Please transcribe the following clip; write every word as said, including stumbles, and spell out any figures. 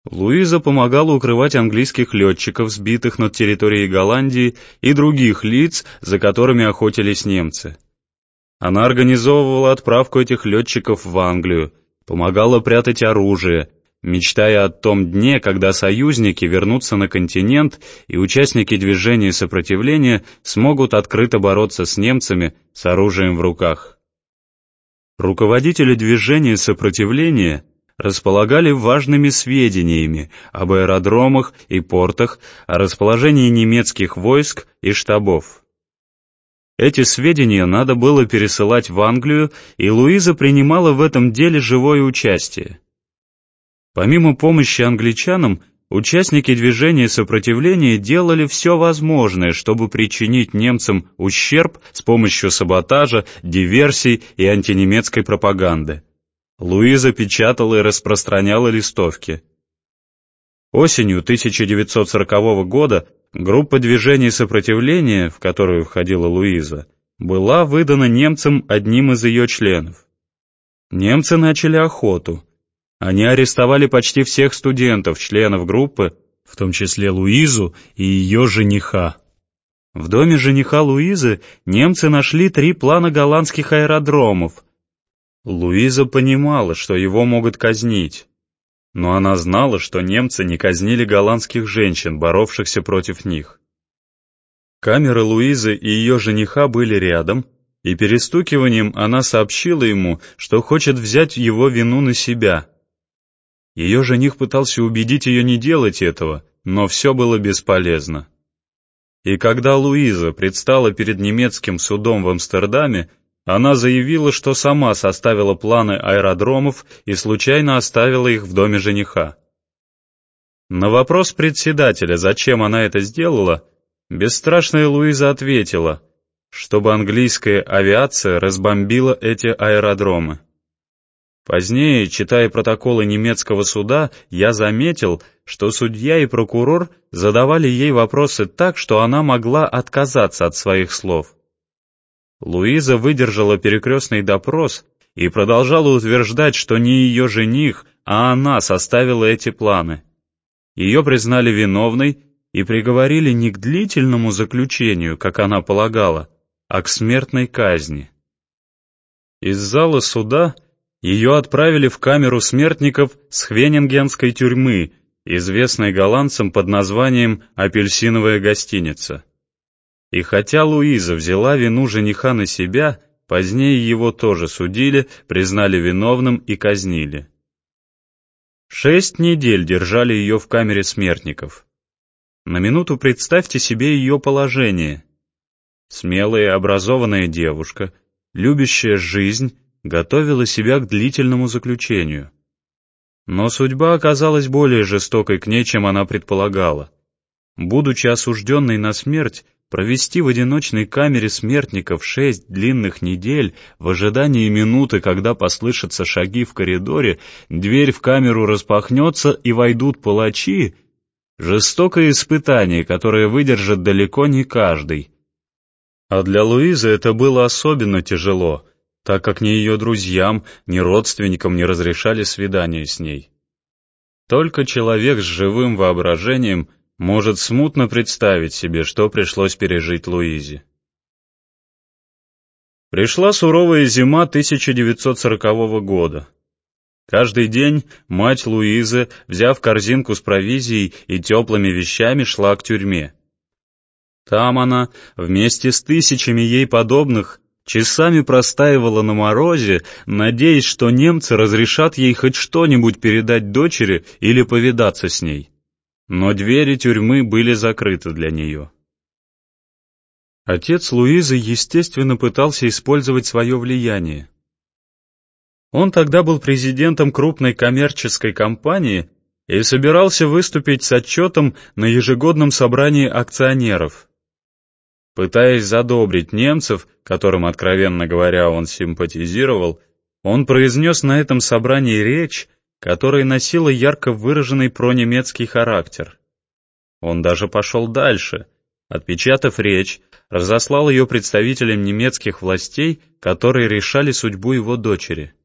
Луиза помогала укрывать английских летчиков, сбитых над территорией Голландии, и других лиц, за которыми охотились немцы. Она организовывала отправку этих летчиков в Англию, помогала прятать оружие, мечтая о том дне, когда союзники вернутся на континент и участники движения сопротивления смогут открыто бороться с немцами с оружием в руках. Руководители движения сопротивления располагали важными сведениями об аэродромах и портах, о расположении немецких войск и штабов. Эти сведения надо было пересылать в Англию, и Луиза принимала в этом деле живое участие. Помимо помощи англичанам, участники движения сопротивления делали все возможное, чтобы причинить немцам ущерб с помощью саботажа, диверсий и антинемецкой пропаганды. Луиза печатала и распространяла листовки. Осенью тысяча девятьсот сорокового года группа движения сопротивления, в которую входила Луиза, была выдана немцам одним из ее членов. Немцы начали охоту. Они арестовали почти всех студентов, членов группы, в том числе Луизу и ее жениха. В доме жениха Луизы немцы нашли три плана голландских аэродромов. Луиза понимала, что его могут казнить, но она знала, что немцы не казнили голландских женщин, боровшихся против них. Камеры Луизы и ее жениха были рядом, и перестукиванием она сообщила ему, что хочет взять его вину на себя. Ее жених пытался убедить ее не делать этого, но все было бесполезно. И когда Луиза предстала перед немецким судом в Амстердаме, она заявила, что сама составила планы аэродромов и случайно оставила их в доме жениха. На вопрос председателя, зачем она это сделала, бесстрашная Луиза ответила, чтобы английская авиация разбомбила эти аэродромы. Позднее, читая протоколы немецкого суда, я заметил, что судья и прокурор задавали ей вопросы так, что она могла отказаться от своих слов. Луиза выдержала перекрестный допрос и продолжала утверждать, что не ее жених, а она составила эти планы. Ее признали виновной и приговорили не к длительному заключению, как она полагала, а к смертной казни. Из зала суда ее отправили в камеру смертников Схвенингенской тюрьмы, известной голландцам под названием «Апельсиновая гостиница». И хотя Луиза взяла вину жениха на себя, позднее его тоже судили, признали виновным и казнили. Шесть недель держали ее в камере смертников. На минуту представьте себе ее положение. Смелая и образованная девушка, любящая жизнь, готовила себя к длительному заключению. Но судьба оказалась более жестокой к ней, чем она предполагала. Будучи осужденной на смерть, провести в одиночной камере смертников шесть длинных недель в ожидании минуты, когда послышатся шаги в коридоре, дверь в камеру распахнется и войдут палачи — жестокое испытание, которое выдержит далеко не каждый. А для Луизы это было особенно тяжело, так как ни ее друзьям, ни родственникам не разрешали свидания с ней. Только человек с живым воображением может смутно представить себе, что пришлось пережить Луизе. Пришла суровая зима тысяча девятьсот сорокового года. Каждый день мать Луизы, взяв корзинку с провизией и теплыми вещами, шла к тюрьме. Там она, вместе с тысячами ей подобных, часами простаивала на морозе, надеясь, что немцы разрешат ей хоть что-нибудь передать дочери или повидаться с ней. Но двери тюрьмы были закрыты для нее. Отец Луизы, естественно, пытался использовать свое влияние. Он тогда был президентом крупной коммерческой компании и собирался выступить с отчетом на ежегодном собрании акционеров. Пытаясь задобрить немцев, которым, откровенно говоря, он симпатизировал, он произнес на этом собрании речь, которая носила ярко выраженный пронемецкий характер. Он даже пошел дальше, отпечатав речь, разослал ее представителям немецких властей, которые решали судьбу его дочери.